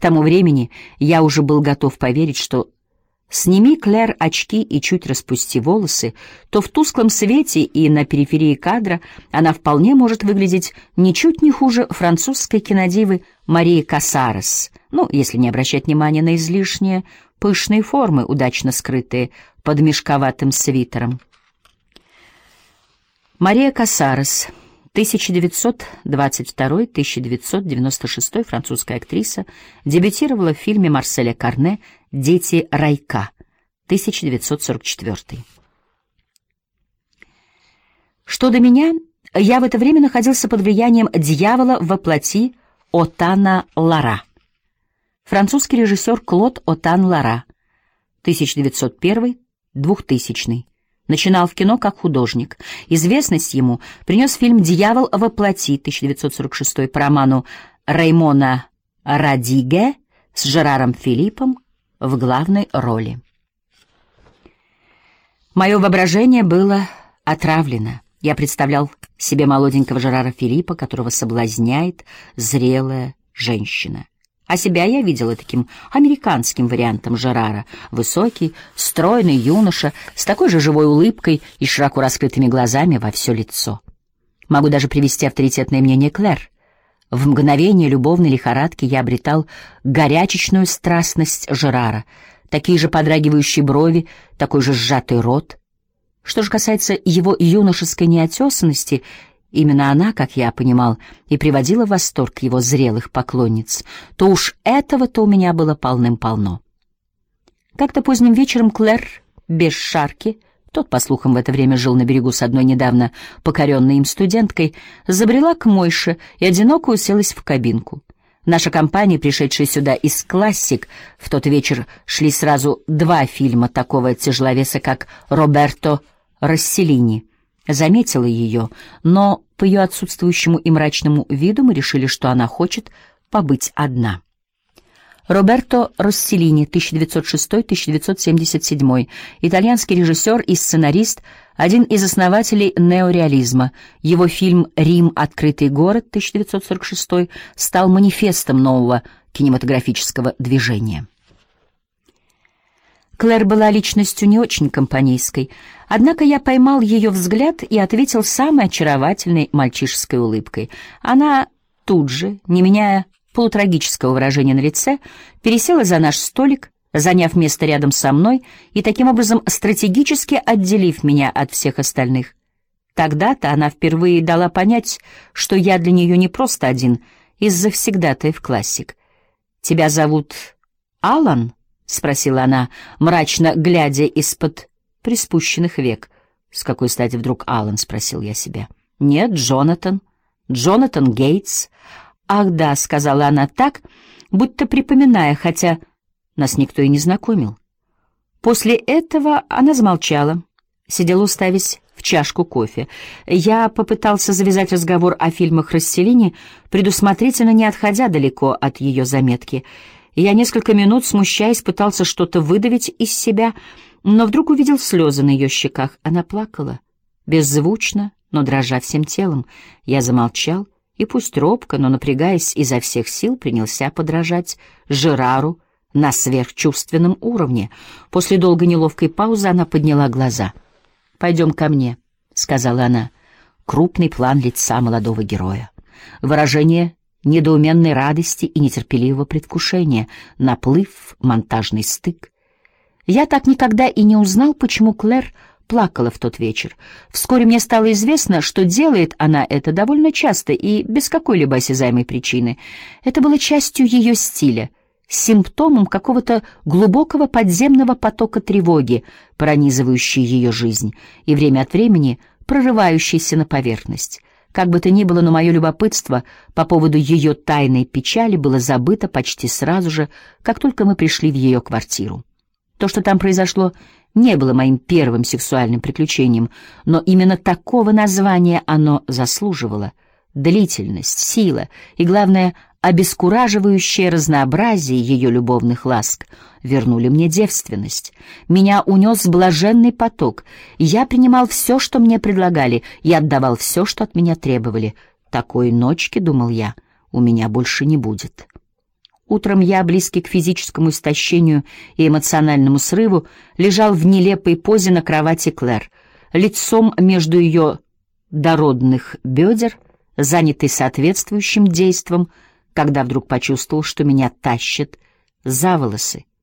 тому времени я уже был готов поверить, что сними, Клэр, очки и чуть распусти волосы, то в тусклом свете и на периферии кадра она вполне может выглядеть ничуть не хуже французской кинодивы Марии Кассарес, ну, если не обращать внимания на излишние пышные формы, удачно скрытые под мешковатым свитером. Мария Кассарес, 1922-1996, французская актриса, дебютировала в фильме Марселя Карне «Дети райка», 1944. Что до меня, я в это время находился под влиянием «Дьявола во плоти» Отана Лара. Французский режиссер Клод Отан Лара, 1901-2000. Начинал в кино как художник. Известность ему принес фильм «Дьявол во плоти» 1946 по роману Раймона Радиге с Жераром Филиппом в главной роли. Мое воображение было отравлено. Я представлял себе молоденького Жерара Филиппа, которого соблазняет зрелая женщина. А себя я видела таким американским вариантом Жерара. Высокий, стройный юноша, с такой же живой улыбкой и широко раскрытыми глазами во все лицо. Могу даже привести авторитетное мнение Клэр. В мгновение любовной лихорадки я обретал горячечную страстность Жерара, такие же подрагивающие брови, такой же сжатый рот. Что же касается его юношеской неотесанности, именно она, как я понимал, и приводила в восторг его зрелых поклонниц, то уж этого-то у меня было полным-полно. Как-то поздним вечером Клэр, без Шарки, тот, по слухам, в это время жил на берегу с одной недавно покоренной им студенткой, забрела к Мойше и одиноко уселась в кабинку. Наша компания, пришедшая сюда из классик, в тот вечер шли сразу два фильма такого тяжеловеса, как «Роберто Росселлини», заметила ее, но по ее отсутствующему и мрачному виду мы решили, что она хочет побыть одна. Роберто Росселлини, 1906-1977, итальянский режиссер и сценарист, один из основателей неореализма. Его фильм «Рим. Открытый город» 1946 стал манифестом нового кинематографического движения. Клэр была личностью не очень компанейской, однако я поймал ее взгляд и ответил самой очаровательной мальчишеской улыбкой. Она тут же, не меняя полутрагического выражения на лице, пересела за наш столик, заняв место рядом со мной и таким образом стратегически отделив меня от всех остальных. Тогда-то она впервые дала понять, что я для нее не просто один из завсегдатаев классик. «Тебя зовут Алан?» — спросила она, мрачно глядя из-под приспущенных век. «С какой стати вдруг Алан?» — спросил я себя. «Нет, Джонатан. Джонатан Гейтс». «Ах да», — сказала она так, будто припоминая, хотя нас никто и не знакомил. После этого она замолчала, сидела уставясь в чашку кофе. Я попытался завязать разговор о фильмах Росселлини, предусмотрительно не отходя далеко от ее заметки. Я несколько минут, смущаясь, пытался что-то выдавить из себя, но вдруг увидел слезы на ее щеках. Она плакала, беззвучно, но дрожа всем телом. Я замолчал, и пусть робко, но напрягаясь изо всех сил, принялся подражать Жерару на сверхчувственном уровне. После долгой неловкой паузы она подняла глаза. «Пойдем ко мне», — сказала она. Крупный план лица молодого героя. Выражение недоуменной радости и нетерпеливого предвкушения, наплыв, монтажный стык. Я так никогда и не узнал, почему Клэр плакала в тот вечер. Вскоре мне стало известно, что делает она это довольно часто и без какой-либо осязаемой причины. Это было частью ее стиля, симптомом какого-то глубокого подземного потока тревоги, пронизывающей ее жизнь и время от времени прорывающейся на поверхность. Как бы то ни было, но мое любопытство по поводу ее тайной печали было забыто почти сразу же, как только мы пришли в ее квартиру. То, что там произошло, не было моим первым сексуальным приключением, но именно такого названия оно заслуживало. Длительность, сила и, главное, обескураживающее разнообразие ее любовных ласк вернули мне девственность. Меня унес блаженный поток. Я принимал все, что мне предлагали, и отдавал все, что от меня требовали. Такой ночки, думал я, у меня больше не будет. Утром я, близкий к физическому истощению и эмоциональному срыву, лежал в нелепой позе на кровати Клэр, лицом между ее дородных бедер, занятый соответствующим действом, когда вдруг почувствовал, что меня тащат за волосы.